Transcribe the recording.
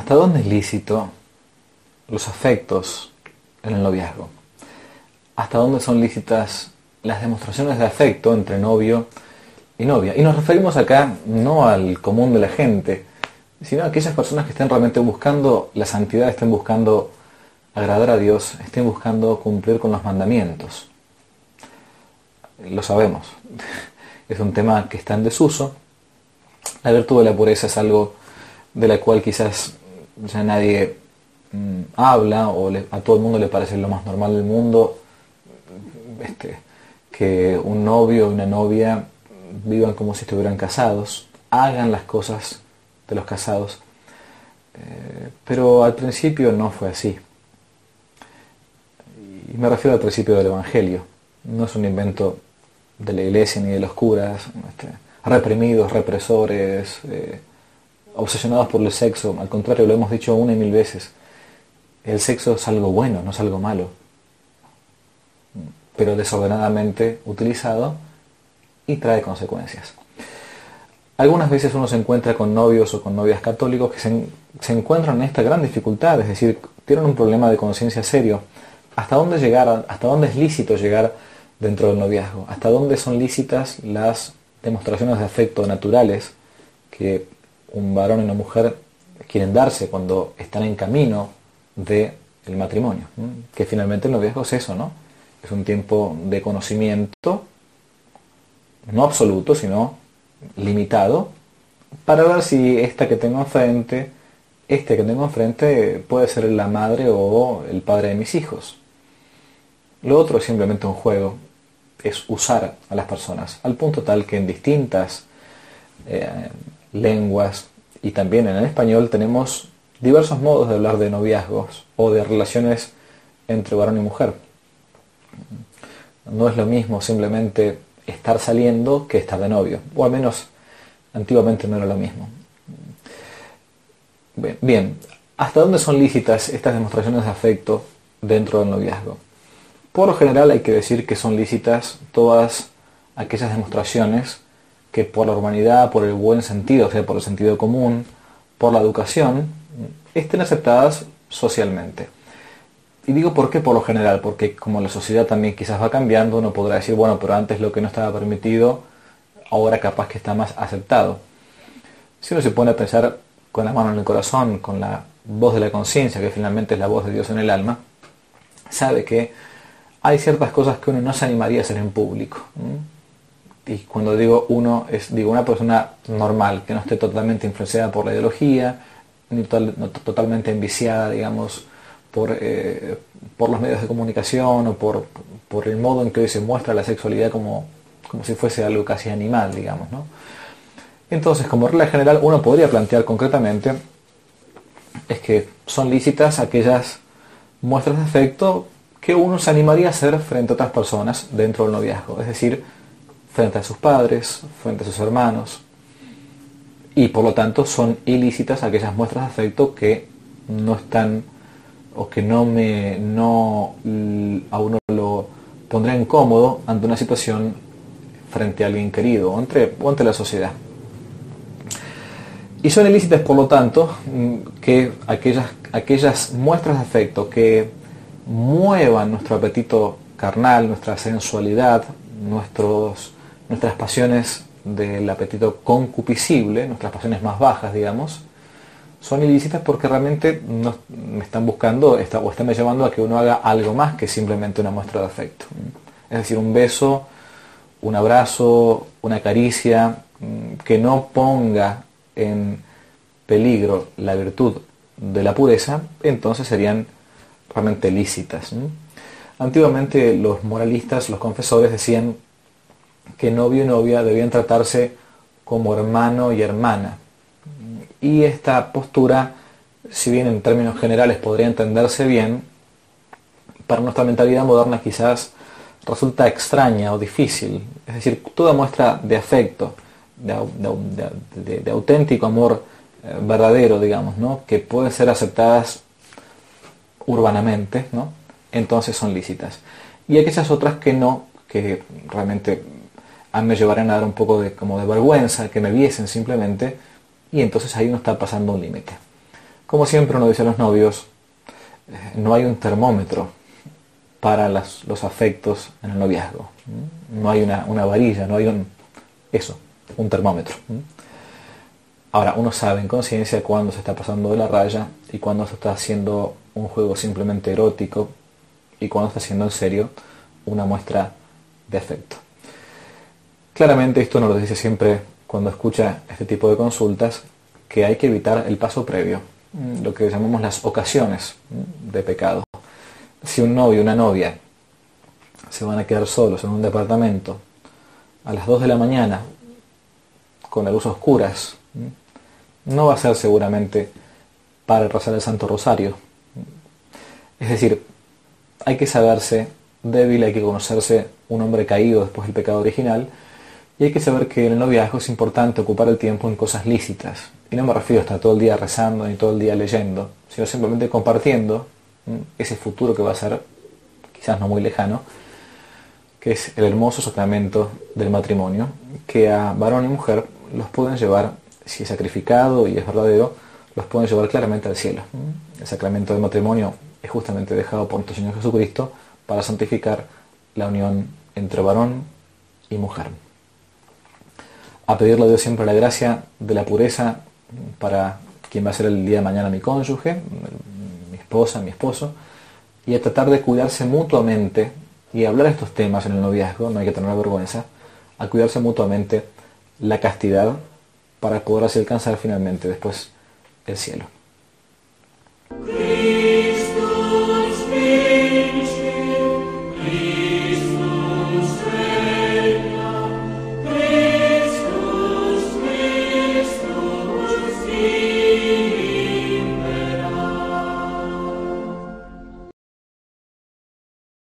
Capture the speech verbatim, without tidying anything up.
¿Hasta dónde es lícito los afectos en el noviazgo? ¿Hasta dónde son lícitas las demostraciones de afecto entre novio y novia? Y nos referimos acá no al común de la gente, sino a aquellas personas que estén realmente buscando la santidad, estén buscando agradar a Dios, estén buscando cumplir con los mandamientos. Lo sabemos, es un tema que está en desuso. La virtud de la pureza es algo de la cual quizás ya nadie mmm, habla, o le, a todo el mundo le parece lo más normal del mundo este, que un novio y una novia vivan como si estuvieran casados, hagan las cosas de los casados. Eh, pero al principio no fue así. Y me refiero al principio del Evangelio. No es un invento de la iglesia ni de los curas, este, reprimidos, represores, eh, obsesionados por el sexo. Al contrario, lo hemos dicho una y mil veces. El sexo es algo bueno, no es algo malo. Pero desordenadamente utilizado y trae consecuencias. Algunas veces uno se encuentra con novios o con novias católicos que se, se encuentran en esta gran dificultad, es decir, tienen un problema de conciencia serio. ¿Hasta dónde llegar? ¿Hasta dónde es lícito llegar dentro del noviazgo? ¿Hasta dónde son lícitas las demostraciones de afecto naturales que un varón y una mujer quieren darse cuando están en camino del matrimonio? Que finalmente el noviazgo es eso, ¿no? Es un tiempo de conocimiento, no absoluto, sino limitado, para ver si esta que tengo enfrente, este que tengo enfrente puede ser la madre o el padre de mis hijos. Lo otro es simplemente un juego, es usar a las personas, al punto tal que en distintas eh, lenguas y también en el español tenemos diversos modos de hablar de noviazgos o de relaciones entre varón y mujer. No es lo mismo simplemente estar saliendo que estar de novio, o al menos antiguamente no era lo mismo. Bien, bien, ¿hasta dónde son lícitas estas demostraciones de afecto dentro del noviazgo? Por lo general hay que decir que son lícitas todas aquellas demostraciones que por la humanidad, por el buen sentido, o sea, por el sentido común, por la educación, estén aceptadas socialmente. Y digo por qué por lo general, porque como la sociedad también quizás va cambiando, uno podrá decir, bueno, pero antes lo que no estaba permitido, ahora capaz que está más aceptado. Si uno se pone a pensar con la mano en el corazón, con la voz de la conciencia, que finalmente es la voz de Dios en el alma, sabe que hay ciertas cosas que uno no se animaría a hacer en público. Y cuando digo uno, es digo una persona normal, que no esté totalmente influenciada por la ideología, ni total, no, totalmente enviciada, digamos, por, eh, por los medios de comunicación o por, por el modo en que hoy se muestra la sexualidad como, como si fuese algo casi animal, digamos, ¿no? Entonces, como regla general, uno podría plantear concretamente es que son lícitas aquellas muestras de afecto que uno se animaría a hacer frente a otras personas dentro del noviazgo, es decir, frente a sus padres, frente a sus hermanos, y por lo tanto son ilícitas aquellas muestras de afecto que no están o que no me no a uno lo pondrá incómodo ante una situación frente a alguien querido o ante, o ante la sociedad. Y son ilícitas, por lo tanto, que aquellas, aquellas muestras de afecto que muevan nuestro apetito carnal, nuestra sensualidad, nuestros, nuestras pasiones del apetito concupiscible, nuestras pasiones más bajas, digamos, son ilícitas porque realmente no, me están buscando está, o están llevando a que uno haga algo más que simplemente una muestra de afecto. Es decir, un beso, un abrazo, una caricia, que no ponga en peligro la virtud de la pureza, entonces serían realmente lícitas. Antiguamente los moralistas, los confesores decían que novio y novia debían tratarse como hermano y hermana. Y esta postura, si bien en términos generales podría entenderse bien, para nuestra mentalidad moderna quizás resulta extraña o difícil. Es decir, toda muestra de afecto, de, de, de, de auténtico amor eh, verdadero, digamos, ¿no?, que pueden ser aceptadas urbanamente, ¿no?, entonces son lícitas. Y aquellas otras que no, que realmente a mí me llevarían a dar un poco de, como de vergüenza, que me viesen simplemente, y entonces ahí uno está pasando un límite. Como siempre uno dice a los novios, eh, no hay un termómetro para las, los afectos en el noviazgo. No hay una, una varilla, no hay un, eso, un termómetro. Ahora, uno sabe en conciencia cuándo se está pasando de la raya y cuándo se está haciendo un juego simplemente erótico y cuándo está haciendo en serio una muestra de afecto. Claramente esto nos lo dice siempre cuando escucha este tipo de consultas, que hay que evitar el paso previo, lo que llamamos las ocasiones de pecado. Si un novio y una novia se van a quedar solos en un departamento a las dos de la mañana con la luz a oscuras, no va a ser seguramente para rezar el Santo Rosario. Es decir, hay que saberse débil, hay que conocerse un hombre caído después del pecado original, y hay que saber que en el noviazgo es importante ocupar el tiempo en cosas lícitas. Y no me refiero a estar todo el día rezando ni todo el día leyendo, sino simplemente compartiendo ese futuro que va a ser, quizás no muy lejano, que es el hermoso sacramento del matrimonio, que a varón y mujer los pueden llevar, si es sacrificado y es verdadero, los pueden llevar claramente al cielo. El sacramento del matrimonio es justamente dejado por nuestro Señor Jesucristo para santificar la unión entre varón y mujer. A pedirle a Dios siempre la gracia de la pureza para quien va a ser el día de mañana mi cónyuge, mi esposa, mi esposo, y a tratar de cuidarse mutuamente y hablar estos temas en el noviazgo, no hay que tener vergüenza, a cuidarse mutuamente la castidad para poder así alcanzar finalmente después el cielo.